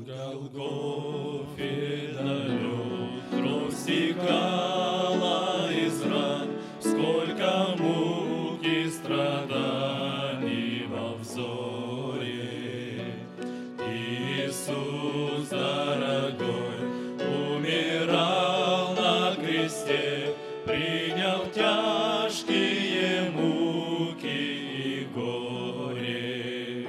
Голгофе далек кровь стекала из ран, сколько мук и страданий во взоре. Иисус дорогой умирал на кресте, принял тяжкие муки и горе.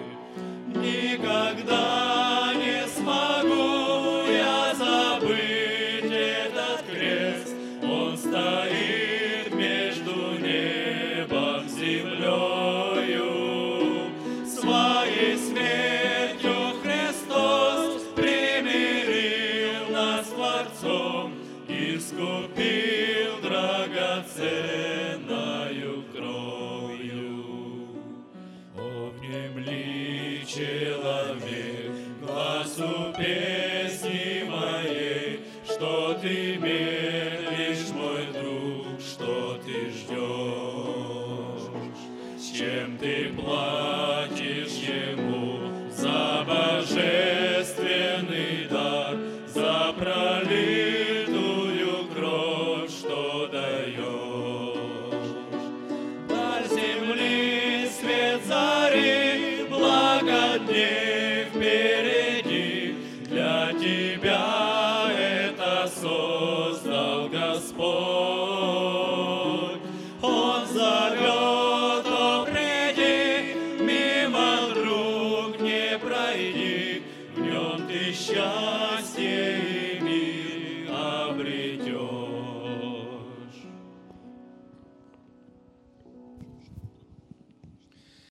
Никогда не смогу я забыть этот крест, он стоит между небом и землею. Своей смертью Христос примирил нас с Творцом, искупил драгоценною кровью. О, внемли, человек, глазу песни моей, что ты медлишь, мой друг, что ты ждешь? С чем ты платишь ему за божественный дар, за пролитую кровь, что даешь? Даль земли, свет зари, благо дней впереди, для тебя это создал Господь. Он зовет, о, приди, мимо, друг, не пройди, в нем ты счастлив